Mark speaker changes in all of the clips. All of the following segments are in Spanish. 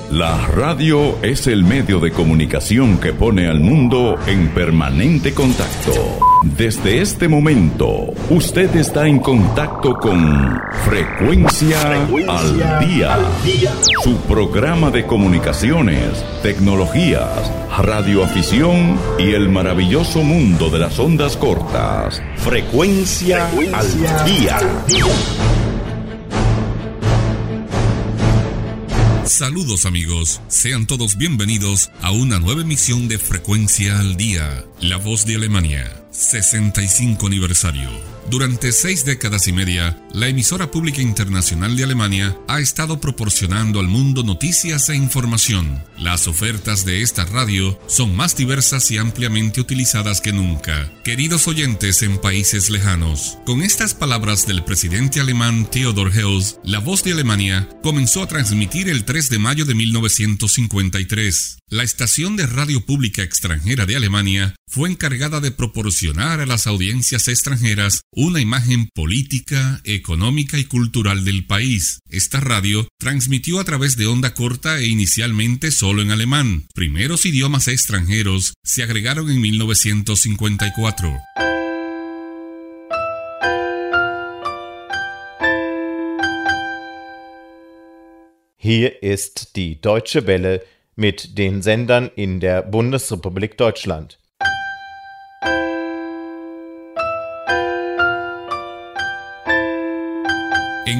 Speaker 1: La radio es el medio de comunicación que pone al mundo en permanente contacto. Desde este momento, usted está en contacto con Frecuencia al Día. Su programa de comunicaciones, tecnologías, radioafición y el maravilloso mundo de las ondas cortas. Frecuencia al Día.
Speaker 2: Saludos amigos, sean todos bienvenidos a una nueva emisión de Frecuencia al Día, La Voz de Alemania, 65 aniversario. Durante 6 décadas y media, la emisora pública internacional de Alemania ha estado proporcionando al mundo noticias e información. Las ofertas de esta radio son más diversas y ampliamente utilizadas que nunca. Queridos oyentes en países lejanos, con estas palabras del presidente alemán Theodor Heuss, La Voz de Alemania comenzó a transmitir el 3 de mayo de 1953. La estación de radio pública extranjera de Alemania fue encargada de proporcionar a las audiencias extranjeras una imagen política, económica y cultural del país. Esta radio transmitió a través de onda corta e inicialmente solo en alemán. Primeros idiomas extranjeros se agregaron en 1954.
Speaker 3: Hier ist die Deutsche Welle mit den Sendern in der Bundesrepublik Deutschland.
Speaker 2: En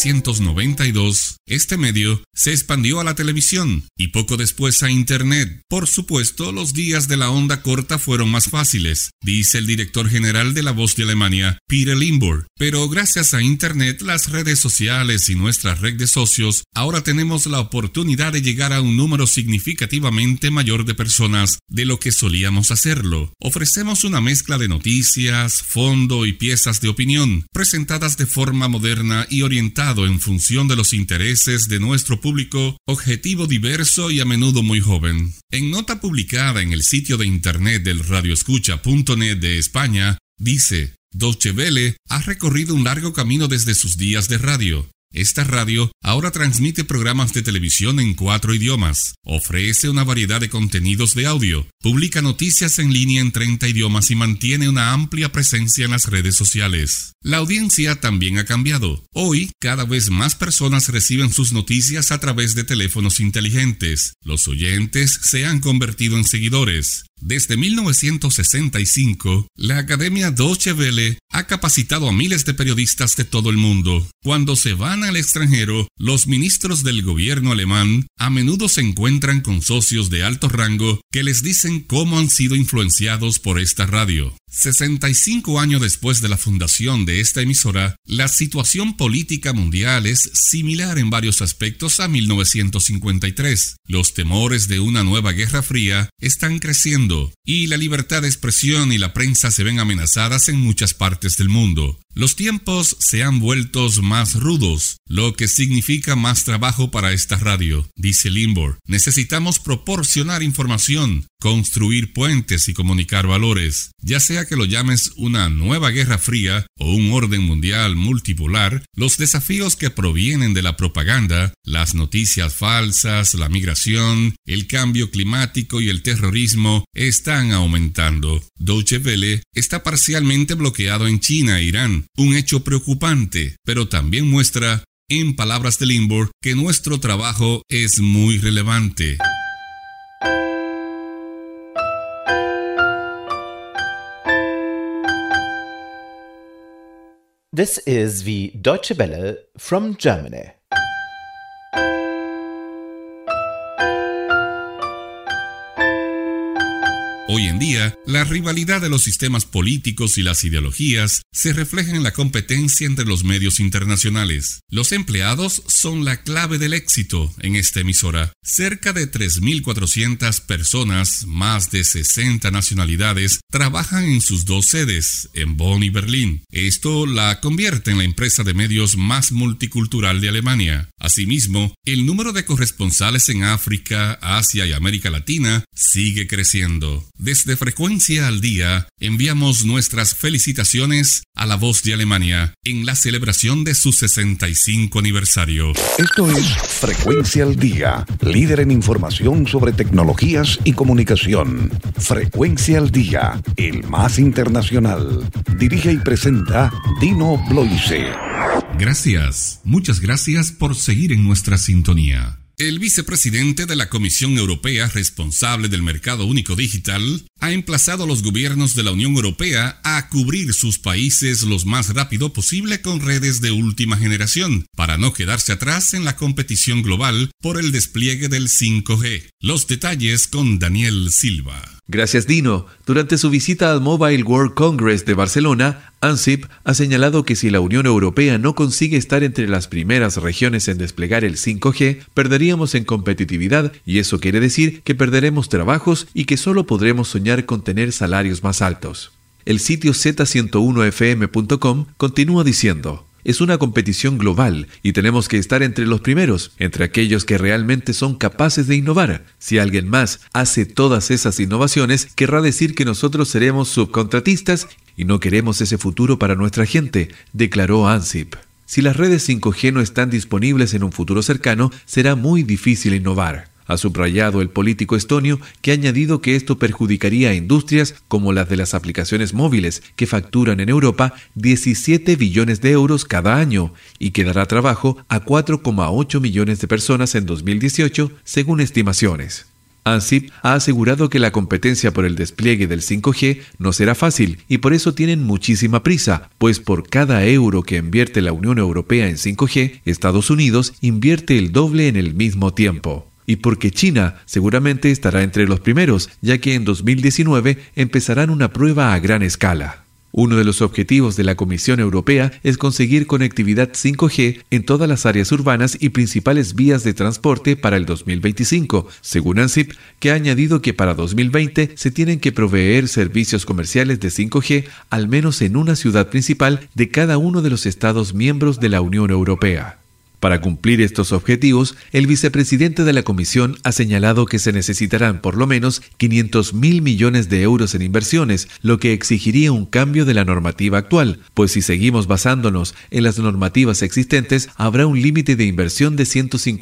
Speaker 2: 1992, este medio se expandió a la televisión y poco después a Internet. Por supuesto, los días de la onda corta fueron más fáciles, dice el director general de La Voz de Alemania, Peter Limburg. Pero gracias a Internet, las redes sociales y nuestra red de socios, ahora tenemos la oportunidad de llegar a un número significativamente mayor de personas de lo que solíamos hacerlo. Ofrecemos una mezcla de noticias, fondo y piezas de opinión, presentadas de forma moderna y orientado en función de los intereses de nuestro público, objetivo diverso y a menudo muy joven. En nota publicada en el sitio de internet del radioescucha.net de España, dice: Deutsche Welle ha recorrido un largo camino desde sus días de radio. Esta radio ahora transmite programas de televisión en 4 idiomas, ofrece una variedad de contenidos de audio, publica noticias en línea en 30 idiomas y mantiene una amplia presencia en las redes sociales. La audiencia también ha cambiado. Hoy, cada vez más personas reciben sus noticias a través de teléfonos inteligentes. Los oyentes se han convertido en seguidores. Desde 1965, la Academia Deutsche Welle ha capacitado a miles de periodistas de todo el mundo. Cuando se van al extranjero, los ministros del gobierno alemán a menudo se encuentran con socios de alto rango que les dicen cómo han sido influenciados por esta radio. 65 años después de la fundación de esta emisora, la situación política mundial es similar en varios aspectos a 1953. Los temores de una nueva guerra fría están creciendo y la libertad de expresión y la prensa se ven amenazadas en muchas partes del mundo. Los tiempos se han vuelto más rudos, lo que significa más trabajo para esta radio, dice Limburg. Necesitamos proporcionar información, construir puentes y comunicar valores. Ya sea que lo llames una nueva guerra fría o un orden mundial multipolar, los desafíos que provienen de la propaganda, las noticias falsas, la migración, el cambio climático y el terrorismo están aumentando. Deutsche Welle está parcialmente bloqueado en China e Irán, un hecho preocupante, pero también muestra, en palabras de Limburg, que nuestro trabajo es muy relevante.
Speaker 3: This is the Deutsche Welle from Germany.
Speaker 2: Hoy en día, la rivalidad de los sistemas políticos y las ideologías se refleja en la competencia entre los medios internacionales. Los empleados son la clave del éxito en esta emisora. Cerca de 3.400 personas, más de 60 nacionalidades, trabajan en sus 2 sedes, en Bonn y Berlín. Esto la convierte en la empresa de medios más multicultural de Alemania. Asimismo, el número de corresponsales en África, Asia y América Latina sigue creciendo. Desde Frecuencia al Día, enviamos nuestras felicitaciones a La Voz de Alemania en la celebración de su 65 aniversario.
Speaker 4: Esto es Frecuencia al Día, líder en información sobre tecnologías y comunicación. Frecuencia al Día, el más internacional. Dirige y presenta Dino Bloise.
Speaker 2: Gracias, muchas gracias por seguir en nuestra sintonía. El vicepresidente de la Comisión Europea responsable del Mercado Único Digital ha emplazado a los gobiernos de la Unión Europea a cubrir sus países lo más rápido posible con redes de última generación, para no quedarse atrás en la competición global por el despliegue del 5G. Los detalles con Daniel Silva.
Speaker 5: Gracias, Dino. Durante su visita al Mobile World Congress de Barcelona, ANSIP ha señalado que si la Unión Europea no consigue estar entre las primeras regiones en desplegar el 5G, perderíamos en competitividad y eso quiere decir que perderemos trabajos y que solo podremos soñar con tener salarios más altos. El sitio z101fm.com continúa diciendo: es una competición global y tenemos que estar entre los primeros, entre aquellos que realmente son capaces de innovar. Si alguien más hace todas esas innovaciones, querrá decir que nosotros seremos subcontratistas y no queremos ese futuro para nuestra gente, declaró ANSIP. Si las redes 5G no están disponibles en un futuro cercano, será muy difícil innovar. Ha subrayado el político estonio, que ha añadido que esto perjudicaría a industrias como las de las aplicaciones móviles, que facturan en Europa 17 billones de euros cada año y que dará trabajo a 4,8 millones de personas en 2018, según estimaciones. ANSIP ha asegurado que la competencia por el despliegue del 5G no será fácil y por eso tienen muchísima prisa, pues por cada euro que invierte la Unión Europea en 5G, Estados Unidos invierte el doble en el mismo tiempo. Y porque China seguramente estará entre los primeros, ya que en 2019 empezarán una prueba a gran escala. Uno de los objetivos de la Comisión Europea es conseguir conectividad 5G en todas las áreas urbanas y principales vías de transporte para el 2025, según ANSIP, que ha añadido que para 2020 se tienen que proveer servicios comerciales de 5G al menos en una ciudad principal de cada uno de los Estados miembros de la Unión Europea. Para cumplir estos objetivos, el vicepresidente de la Comisión ha señalado que se necesitarán por lo menos 500.000 millones de euros en inversiones, lo que exigiría un cambio de la normativa actual, pues si seguimos basándonos en las normativas existentes, habrá un límite de inversión de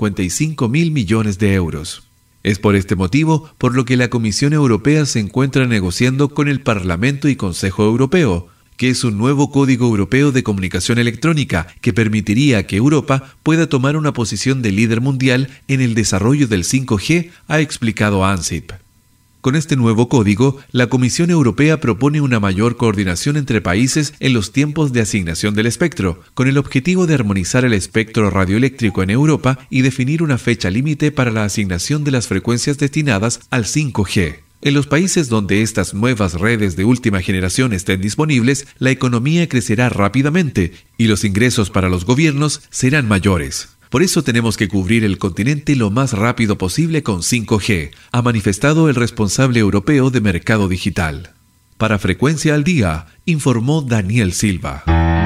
Speaker 5: 155.000 millones de euros. Es por este motivo por lo que la Comisión Europea se encuentra negociando con el Parlamento y Consejo Europeo, que es un nuevo Código Europeo de Comunicación Electrónica que permitiría que Europa pueda tomar una posición de líder mundial en el desarrollo del 5G, ha explicado ANSIP. Con este nuevo código, la Comisión Europea propone una mayor coordinación entre países en los tiempos de asignación del espectro, con el objetivo de armonizar el espectro radioeléctrico en Europa y definir una fecha límite para la asignación de las frecuencias destinadas al 5G. En los países donde estas nuevas redes de última generación estén disponibles, la economía crecerá rápidamente y los ingresos para los gobiernos serán mayores. Por eso tenemos que cubrir el continente lo más rápido posible con 5G, ha manifestado el responsable europeo de mercado digital. Para Frecuencia al Día, informó Daniel Silva.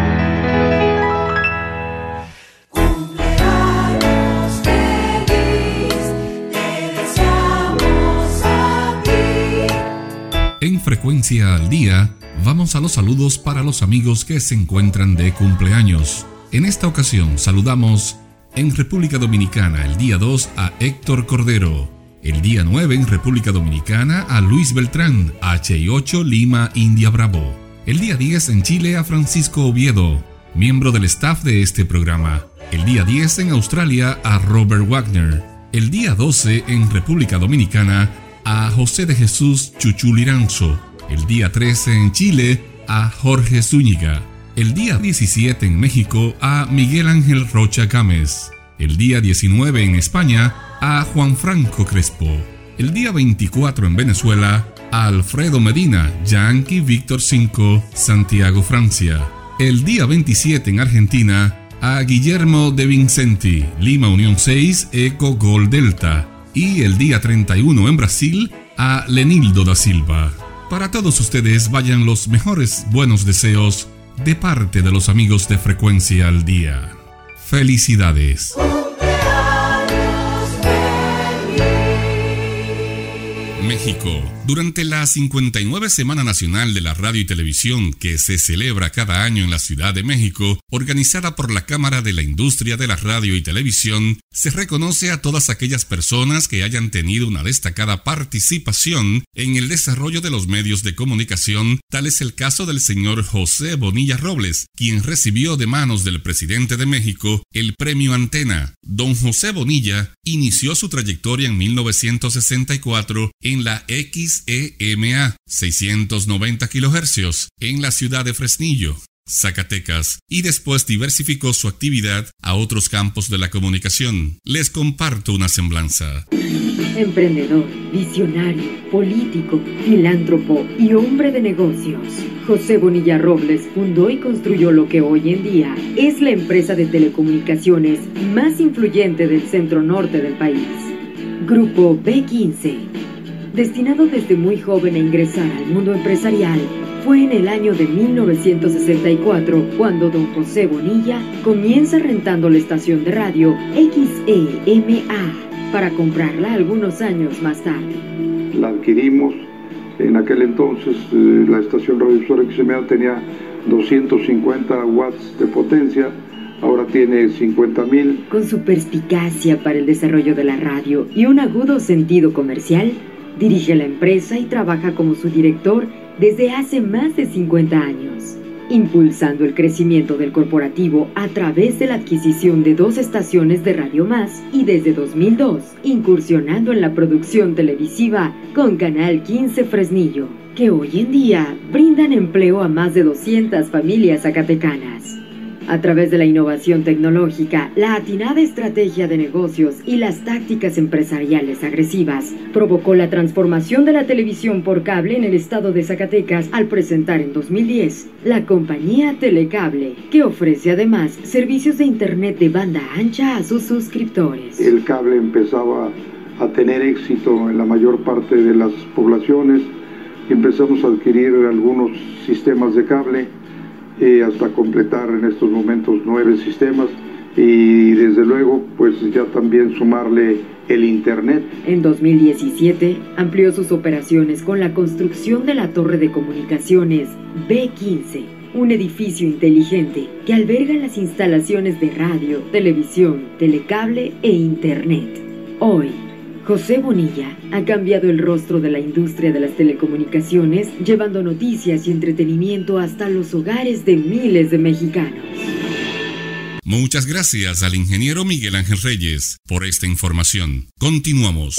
Speaker 2: En Frecuencia al Día, vamos a los saludos para los amigos que se encuentran de cumpleaños. En esta ocasión saludamos en República Dominicana el día 2 a Héctor Cordero, el día 9 en República Dominicana a Luis Beltrán, H8 Lima India Bravo, el día 10 en Chile a Francisco Oviedo, miembro del staff de este programa, el día 10 en Australia a Robert Wagner, el día 12 en República Dominicana a José de Jesús Chuchu Liranzo, el día 13 en Chile a Jorge Zúñiga, el día 17 en México a Miguel Ángel Rocha Gámez, el día 19 en España a Juan Franco Crespo, el día 24 en Venezuela a Alfredo Medina, Yankee Víctor 5, Santiago, Francia, el día 27 en Argentina a Guillermo de Vincenti, Lima Unión 6, Eco Gol Delta, y el día 31 en Brasil a Lenildo da Silva. Para todos ustedes vayan los mejores buenos deseos de parte de los amigos de Frecuencia al Día. ¡Felicidades! México. Durante la 59 Semana Nacional de la Radio y Televisión que se celebra cada año en la Ciudad de México, organizada por la Cámara de la Industria de la Radio y Televisión, se reconoce a todas aquellas personas que hayan tenido una destacada participación en el desarrollo de los medios de comunicación. Tal es el caso del señor José Bonilla Robles, quien recibió de manos del presidente de México el premio Antena. Don José Bonilla inició su trayectoria en 1964 en la XEMA 690 kHz en la ciudad de Fresnillo, Zacatecas, y después diversificó su actividad a otros campos de la comunicación. Les comparto una semblanza.
Speaker 6: Emprendedor, visionario, político, filántropo y hombre de negocios, José Bonilla Robles fundó y construyó lo que hoy en día es la empresa de telecomunicaciones más influyente del centro norte del país, Grupo B15. Destinado desde muy joven a ingresar al mundo empresarial, fue en el año de 1964 cuando don José Bonilla comienza rentando la estación de radio XEMA para comprarla algunos años más tarde.
Speaker 7: La adquirimos, en aquel entonces la estación radiodifusora XEMA tenía 250 watts de potencia, ahora tiene 50,000.
Speaker 6: Con su perspicacia para el desarrollo de la radio y un agudo sentido comercial, dirige la empresa y trabaja como su director desde hace más de 50 años, impulsando el crecimiento del corporativo a través de la adquisición de 2 estaciones de Radio Más y desde 2002 incursionando en la producción televisiva con Canal 15 Fresnillo, que hoy en día brindan empleo a más de 200 familias zacatecanas. A través de la innovación tecnológica, la atinada estrategia de negocios y las tácticas empresariales agresivas provocó la transformación de la televisión por cable en el estado de Zacatecas al presentar en 2010 la compañía Telecable, que ofrece además servicios de internet de banda ancha a sus suscriptores.
Speaker 7: El cable empezaba a tener éxito en la mayor parte de las poblaciones. Empezamos a adquirir algunos sistemas de cable hasta completar en estos momentos 9 sistemas y desde luego pues ya también sumarle el internet.
Speaker 6: En 2017 amplió sus operaciones con la construcción de la torre de comunicaciones B15, un edificio inteligente que alberga las instalaciones de radio, televisión, telecable e internet. Hoy, José Bonilla ha cambiado el rostro de la industria de las telecomunicaciones, llevando noticias y entretenimiento hasta los hogares de miles de mexicanos.
Speaker 2: Muchas gracias al ingeniero Miguel Ángel Reyes por esta información. Continuamos.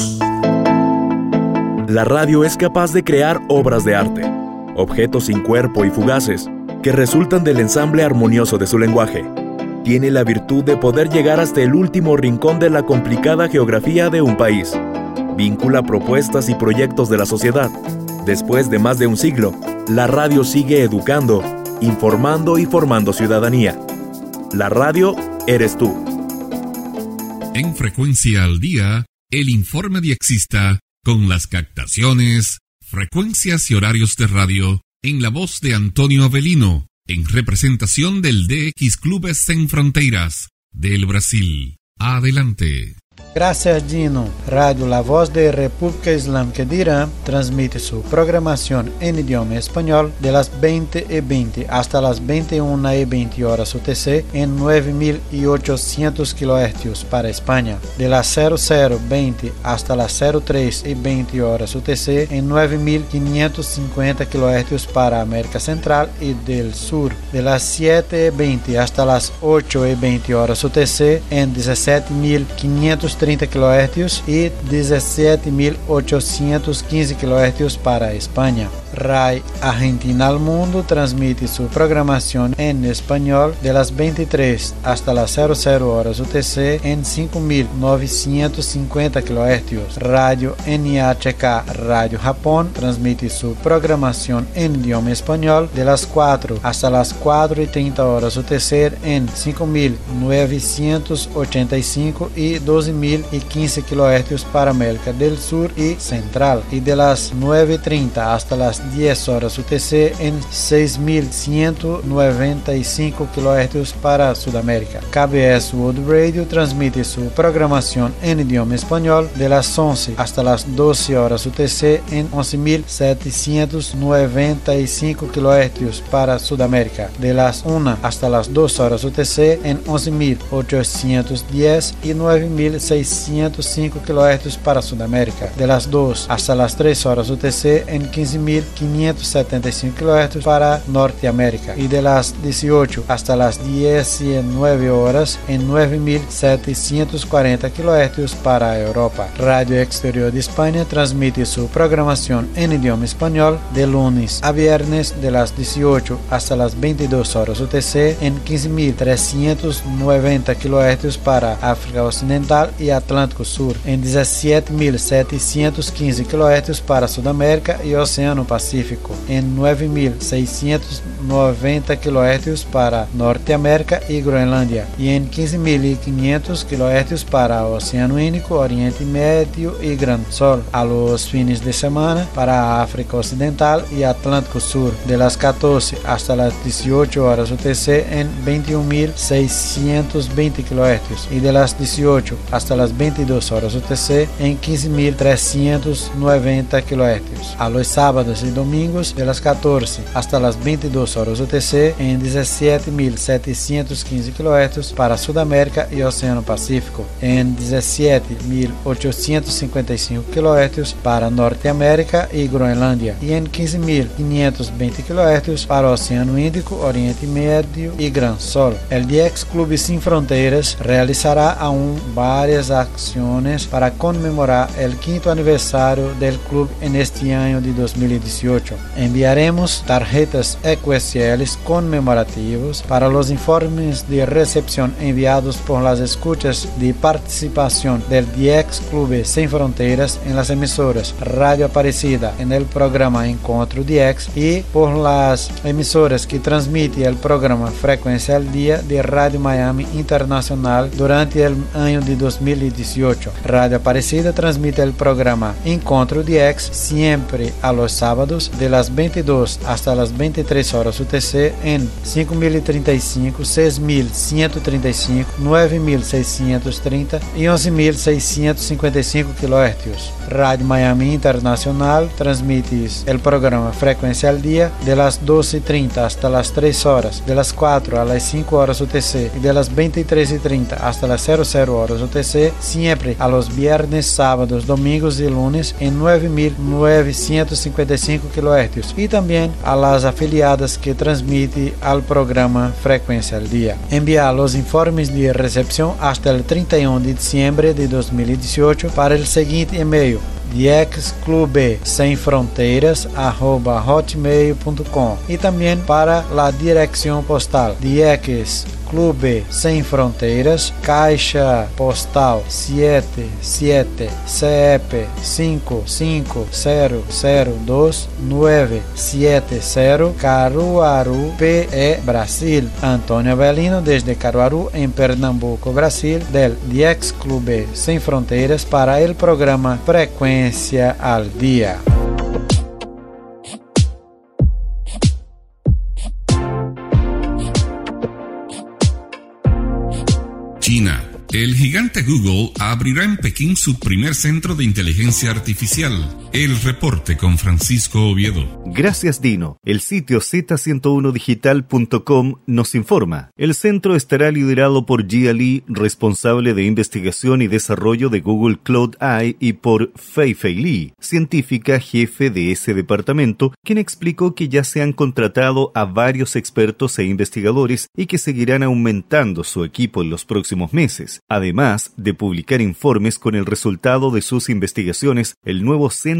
Speaker 8: La radio es capaz de crear obras de arte, objetos sin cuerpo y fugaces, que resultan del ensamble armonioso de su lenguaje. Tiene la virtud de poder llegar hasta el último rincón de la complicada geografía de un país. Vincula propuestas y proyectos de la sociedad. Después de más de un siglo, la radio sigue educando, informando y formando ciudadanía. La radio eres tú.
Speaker 2: En Frecuencia al Día, el informe diexista con las captaciones, frecuencias y horarios de radio en la voz de Antonio Avelino, en representación del DX Clubes Sem Fronteiras del Brasil. Adelante.
Speaker 9: Gracias, Gino. Radio La Voz de República Islámica de Irán transmite su programación en idioma español de las 20:20 hasta las 21:20 horas UTC en 9.800 kHz para España, de las 00:20 hasta las 03:20 horas UTC en 9.550 kHz para América Central y del Sur, de las 7:20 hasta las 8:20 horas UTC en 17.530 kHz y 17.815 kHz para España. RAI Argentina al Mundo transmite su programación en español de las 23 hasta las 00 horas UTC en 5.950 kHz. Radio NHK Radio Japón transmite su programación en idioma español de las 4 hasta las 4:30 horas UTC en 5.985 y 12.000 11.015 kHz para América del Sur y Central, y de las 9:30 hasta las 10 horas UTC en 6.195 kHz para Sudamérica. KBS World Radio transmite su programación en idioma español de las 11 hasta las 12 horas UTC en 11.795 kHz para Sudamérica, de las 1 hasta las 2 horas UTC en 11.810 y 9.605 kHz para Sudamérica, de las 2 hasta las 3 horas UTC en 15.575 kHz para Norteamérica, y de las 18 hasta las 19 horas en 9.740 kHz para Europa. Radio Exterior de España transmite su programación en idioma español de lunes a viernes de las 18 hasta las 22 horas UTC en 15.390 kHz para África Occidental y Atlántico Sur, en 17.715 kHz para Sudamérica y Océano Pacífico, en 9.690 kHz para Norteamérica y Groenlandia, y en 15.500 kHz para Océano Índico, Oriente Medio y Gran Sol, a los fines de semana para África Occidental y Atlántico Sur, de las 14 hasta las 18 horas UTC en 21.620 kHz, y de las 18 hasta las 22 horas UTC en 15.390 kHz, a los sábados y domingos de las 14 hasta las 22 horas UTC en 17.715 kHz para Sudamérica y Océano Pacífico, en 17.855 kHz para Norteamérica y Groenlandia, y en 15.520 kHz para Océano Índico, Oriente Medio y Gran Sol. El DX Club Sin Fronteras realizará aún varias acciones para conmemorar el 5º aniversario del club en este año de 2018. Enviaremos tarjetas EQSL conmemorativos para los informes de recepción enviados por las escuchas de participación del DX Club Sin Fronteras en las emisoras Radio Aparecida en el programa Encontro DX y por las emisoras que transmiten el programa Frecuencia al Día de Radio Miami Internacional durante el año de 2018. Radio Aparecida transmite el programa Encontro DX siempre a los sábados de las 22 hasta las 23 horas UTC en 5.035, 6.135, 9.630 y 11.655 kHz. Radio Miami Internacional transmite el programa Frecuencia al Día de las 12:30 hasta las 3 horas, de las 4 a las 5 horas UTC y de las 23:30 hasta las 00 horas UTC, siempre a los viernes, sábados, domingos y lunes en 9.955 kHz, y también a las afiliadas que transmiten al programa Frecuencia al Día. Enviar los informes de recepción hasta el 31 de diciembre de 2018 para el siguiente email: dxclubsemfronteiras@hotmail.com, y también para la dirección postal DX Clube Sem Fronteiras, Caixa Postal 77, CEP 55002-970, Caruaru, PE, Brasil. Antônio Avelino, desde Caruaru, en Pernambuco, Brasil, del DX Clube Sem Fronteiras para el programa Frecuencia al Día.
Speaker 2: China. El gigante Google abrirá en Pekín su primer centro de inteligencia artificial. El reporte con Francisco Oviedo.
Speaker 10: Gracias, Dino. El sitio z101digital.com nos informa. El centro estará liderado por Jia Li, responsable de investigación y desarrollo de Google Cloud AI, y por Fei-Fei Li, científica jefe de ese departamento, quien explicó que ya se han contratado a varios expertos e investigadores y que seguirán aumentando su equipo en los próximos meses. Además de publicar informes con el resultado de sus investigaciones, el nuevo centro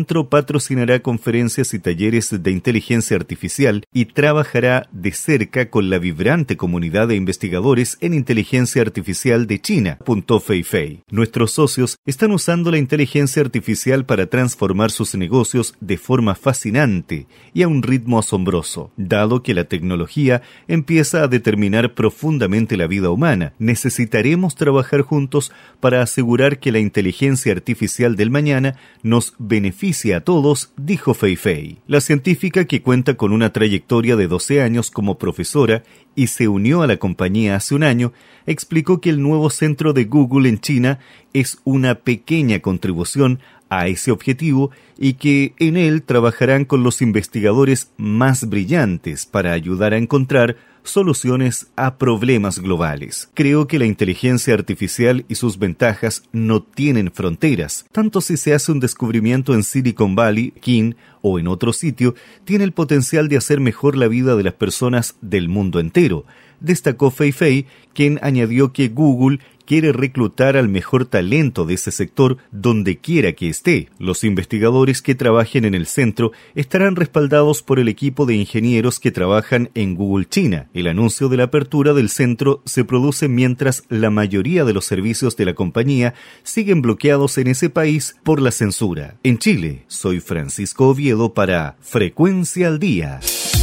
Speaker 10: centro patrocinará conferencias y talleres de inteligencia artificial y trabajará de cerca con la vibrante comunidad de investigadores en inteligencia artificial de China, apuntó Fei Fei. Nuestros socios están usando la inteligencia artificial para transformar sus negocios de forma fascinante y a un ritmo asombroso. Dado que la tecnología empieza a determinar profundamente la vida humana, necesitaremos trabajar juntos para asegurar que la inteligencia artificial del mañana nos beneficie a todos, dijo Fei Fei. La científica, que cuenta con una trayectoria de 12 años como profesora y se unió a la compañía hace un año, explicó que el nuevo centro de Google en China es una pequeña contribución a ese objetivo y que en él trabajarán con los investigadores más brillantes para ayudar a encontrar soluciones a problemas globales. Creo que la inteligencia artificial y sus ventajas no tienen fronteras. Tanto si se hace un descubrimiento en Silicon Valley, King o en otro sitio, tiene el potencial de hacer mejor la vida de las personas del mundo entero, destacó Fei Fei, quien añadió que Google quiere reclutar al mejor talento de ese sector donde quiera que esté. Los investigadores que trabajen en el centro estarán respaldados por el equipo de ingenieros que trabajan en Google China. El anuncio de la apertura del centro se produce mientras la mayoría de los servicios de la compañía siguen bloqueados en ese país por la censura. En Chile, soy Francisco Oviedo para Frecuencia al Día.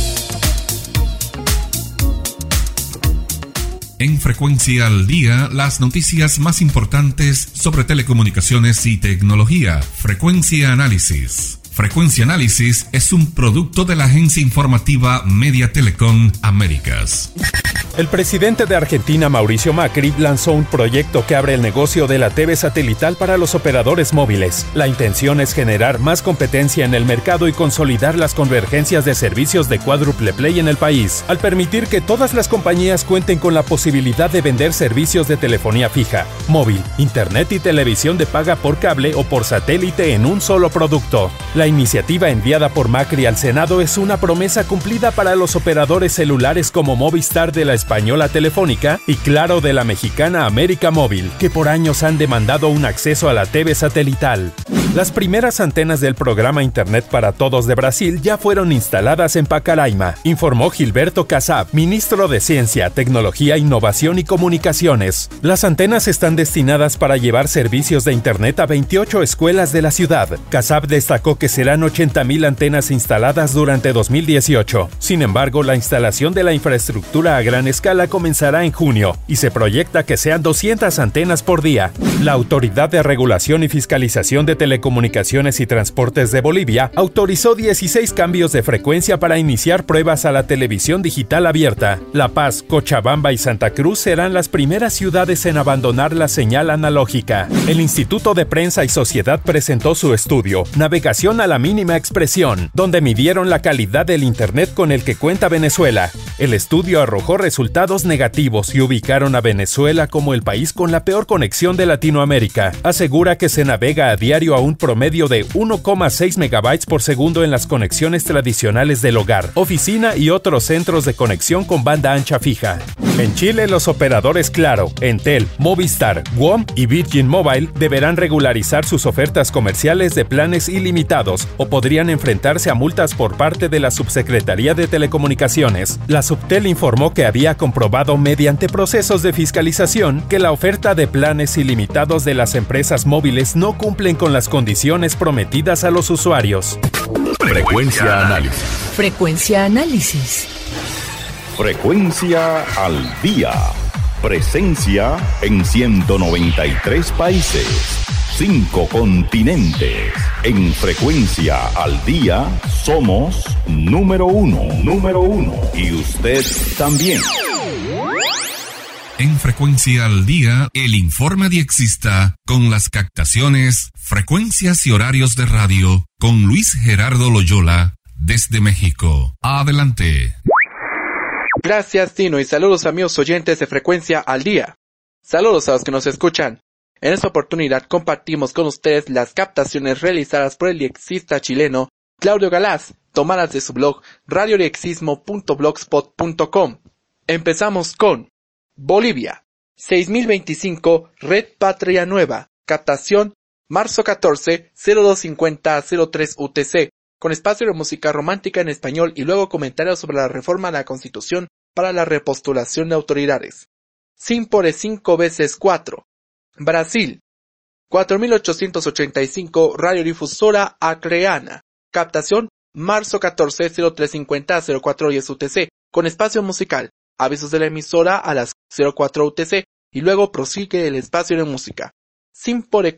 Speaker 2: En Frecuencia al Día, las noticias más importantes sobre telecomunicaciones y tecnología. Frecuencia Análisis. Frecuencia Análisis es un producto de la agencia informativa Media Telecom Américas.
Speaker 11: El presidente de Argentina, Mauricio Macri, lanzó un proyecto que abre el negocio de la TV satelital para los operadores móviles. La intención es generar más competencia en el mercado y consolidar las convergencias de servicios de cuádruple play en el país, al permitir que todas las compañías cuenten con la posibilidad de vender servicios de telefonía fija, móvil, internet y televisión de paga por cable o por satélite en un solo producto. La iniciativa enviada por Macri al Senado es una promesa cumplida para los operadores celulares como Movistar de la española Telefónica y Claro de la mexicana América Móvil, que por años han demandado un acceso a la TV satelital. Las primeras antenas del programa Internet para Todos de Brasil ya fueron instaladas en Pacaraima, informó Gilberto Kassab, ministro de Ciencia, Tecnología, Innovación y Comunicaciones. Las antenas están destinadas para llevar servicios de Internet a 28 escuelas de la ciudad. Kassab destacó que serán 80,000 antenas instaladas durante 2018. Sin embargo, la instalación de la infraestructura a gran escala comenzará en junio y se proyecta que sean 200 antenas por día. La Autoridad de Regulación y Fiscalización de Telecomunicaciones y Transportes de Bolivia autorizó 16 cambios de frecuencia para iniciar pruebas a la televisión digital abierta. La Paz, Cochabamba y Santa Cruz serán las primeras ciudades en abandonar la señal analógica. El Instituto de Prensa y Sociedad presentó su estudio Navegación a la mínima expresión, donde midieron la calidad del Internet con el que cuenta Venezuela. El estudio arrojó resultados negativos y ubicaron a Venezuela como el país con la peor conexión de Latinoamérica. Asegura que se navega a diario a un promedio de 1,6 megabytes por segundo en las conexiones tradicionales del hogar, oficina y otros centros de conexión con banda ancha fija. En Chile, los operadores Claro, Entel, Movistar, WOM y Virgin Mobile deberán regularizar sus ofertas comerciales de planes ilimitados o podrían enfrentarse a multas por parte de la Subsecretaría de Telecomunicaciones. La Subtel informó que había comprobado mediante procesos de fiscalización que la oferta de planes ilimitados de las empresas móviles no cumplen con las condiciones prometidas a los usuarios.
Speaker 1: Frecuencia Análisis.
Speaker 12: Frecuencia Análisis.
Speaker 1: Frecuencia al Día. Presencia en 193 países, 5 continentes. En Frecuencia al Día somos número uno. Y usted también.
Speaker 2: En Frecuencia al Día, el informe diexista con las captaciones, frecuencias y horarios de radio con Luis Gerardo Loyola desde México. Adelante.
Speaker 13: Gracias, Tino, y saludos amigos oyentes de Frecuencia al Día. Saludos a los que nos escuchan. En esta oportunidad compartimos con ustedes las captaciones realizadas por el diexista chileno Claudio Galaz, tomadas de su blog radiodiexismo.blogspot.com. Empezamos con Bolivia, 6025, Red Patria Nueva, captación Marzo 14, 0250 a 03 UTC, con espacio de música romántica en español y luego comentarios sobre la reforma a la Constitución para la repostulación de autoridades. Simpore 5 veces 4. Brasil. 4885 Radiodifusora Acreana. Captación marzo 14, 0350 a 0410 UTC, con espacio musical. Avisos de la emisora a las 04 UTC y luego prosigue el espacio de música. Simpore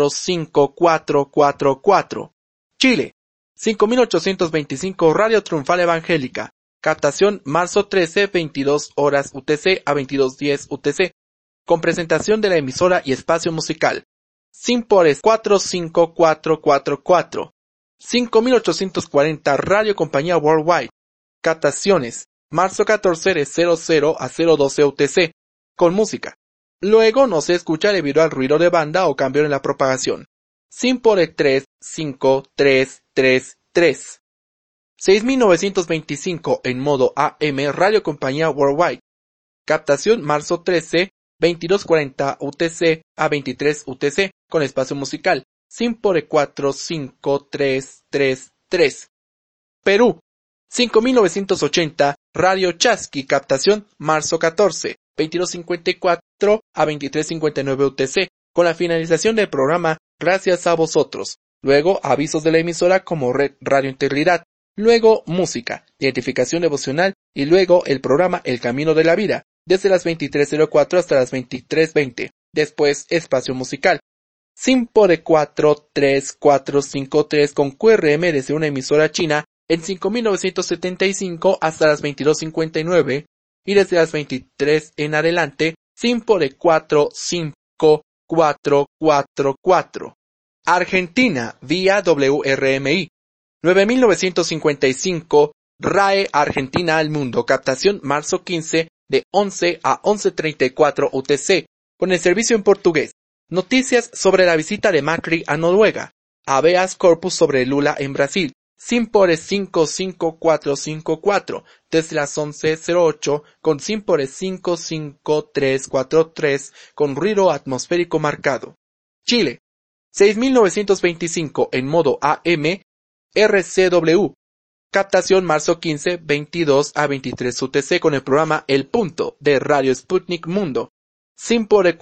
Speaker 13: 45444. Chile. 5825 Radio Triunfal Evangélica. Captación marzo 13, 22 horas UTC a 22:10 UTC, con presentación de la emisora y espacio musical. Simpore 45444. 5840 Radio Compañía Worldwide. Captaciones marzo 14 de 00 a 012 UTC, con música. Luego no se escucha debido al ruido de banda o cambio en la propagación. Simpore 35333. 6925 en modo AM Radio Compañía Worldwide. Captación marzo 13, 2240 UTC a 23 UTC, con espacio musical. Simpore 45333. Perú. 5980 Radio Chasqui. Captación marzo 14, 2254 a 2359 UTC, con la finalización del programa Gracias a vosotros. Luego avisos de la emisora como Red Radio Integridad. Luego música, identificación devocional y luego el programa El Camino de la Vida, desde las 23:04 hasta las 23:20. Después espacio musical. Simpore 43453 con QRM desde una emisora china en 5975 hasta las 22:59 y desde las 23 en adelante Simpore 45444. Argentina vía WRMI. 9955 RAE Argentina al Mundo. Captación marzo 15 de 11 a 11:34 UTC, con el servicio en portugués. Noticias sobre la visita de Macri a Noruega. Habeas corpus sobre Lula en Brasil. Simpore 55454 desde las 11:08 con Simpore 55343 con ruido atmosférico marcado. Chile. 6925 en modo AM RCW. Captación marzo 15, 22 a 23 UTC con el programa El Punto de Radio Sputnik Mundo. Simpore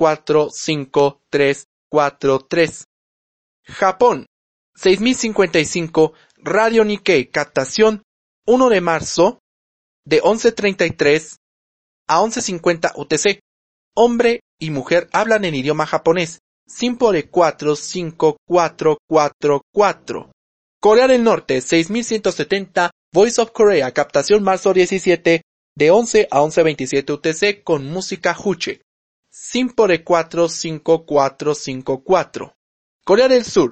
Speaker 13: 45343. Japón. 6055 Radio Nikkei. Captación 1 de marzo de 11:33 a 11:50 UTC. Hombre y mujer hablan en idioma japonés. Simpore 45444. Corea del Norte, 6170, Voice of Korea, captación marzo 17, de 11 a 11:27 UTC con música Juche. Simpore 45454. Corea del Sur,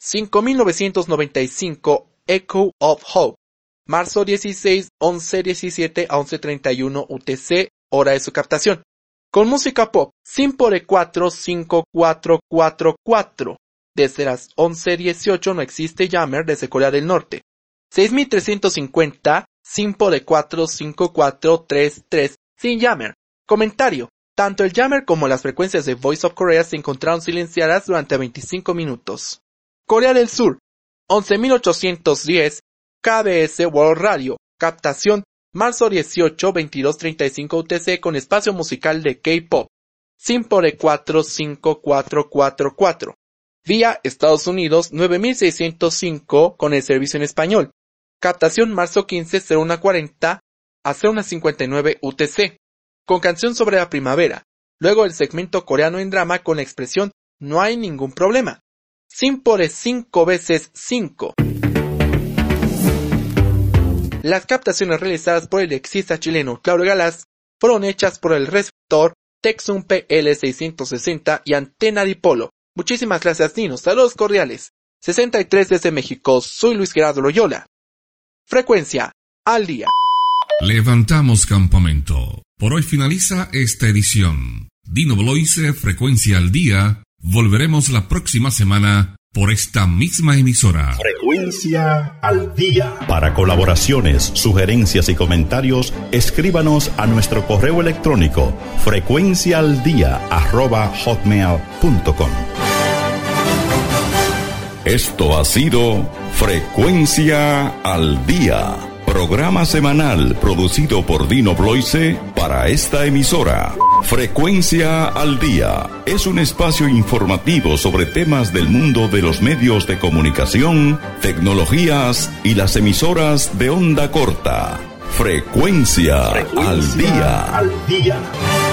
Speaker 13: 5995, Echo of Hope, marzo 16, 11:17 a 11:31 UTC, hora de su captación. Con música pop, Simpore 45444. Desde las 11:18 no existe jammer desde Corea del Norte. 6350, Simpore 45433, sin jammer. Comentario. Tanto el jammer como las frecuencias de Voice of Korea se encontraron silenciadas durante 25 minutos. Corea del Sur. 11810, KBS World Radio. Captación marzo 18, 22:35 UTC con espacio musical de K-pop. Simpore 45444. Vía Estados Unidos 9605 con el servicio en español. Captación marzo 15, 0140 a 0159 UTC. Con canción sobre la primavera. Luego el segmento coreano en drama con la expresión no hay ningún problema. Simpore 5 veces 5. Las captaciones realizadas por el lexista chileno Claudio Galaz fueron hechas por el receptor Texum PL660 y antena dipolo. Muchísimas gracias, Nino. Saludos cordiales. 63 desde México. Soy Luis Gerardo Loyola. Frecuencia al día.
Speaker 2: Levantamos campamento. Por hoy finaliza esta edición. Dino Bloise, Frecuencia al día. Volveremos la próxima semana por esta misma emisora.
Speaker 1: Frecuencia al día. Para colaboraciones, sugerencias y comentarios, escríbanos a nuestro correo electrónico frecuenciaaldia@hotmail.com. Esto ha sido Frecuencia al Día, programa semanal producido por Dino Bloise para esta emisora. Frecuencia al Día es un espacio informativo sobre temas del mundo de los medios de comunicación, tecnologías y las emisoras de onda corta. Frecuencia al Día.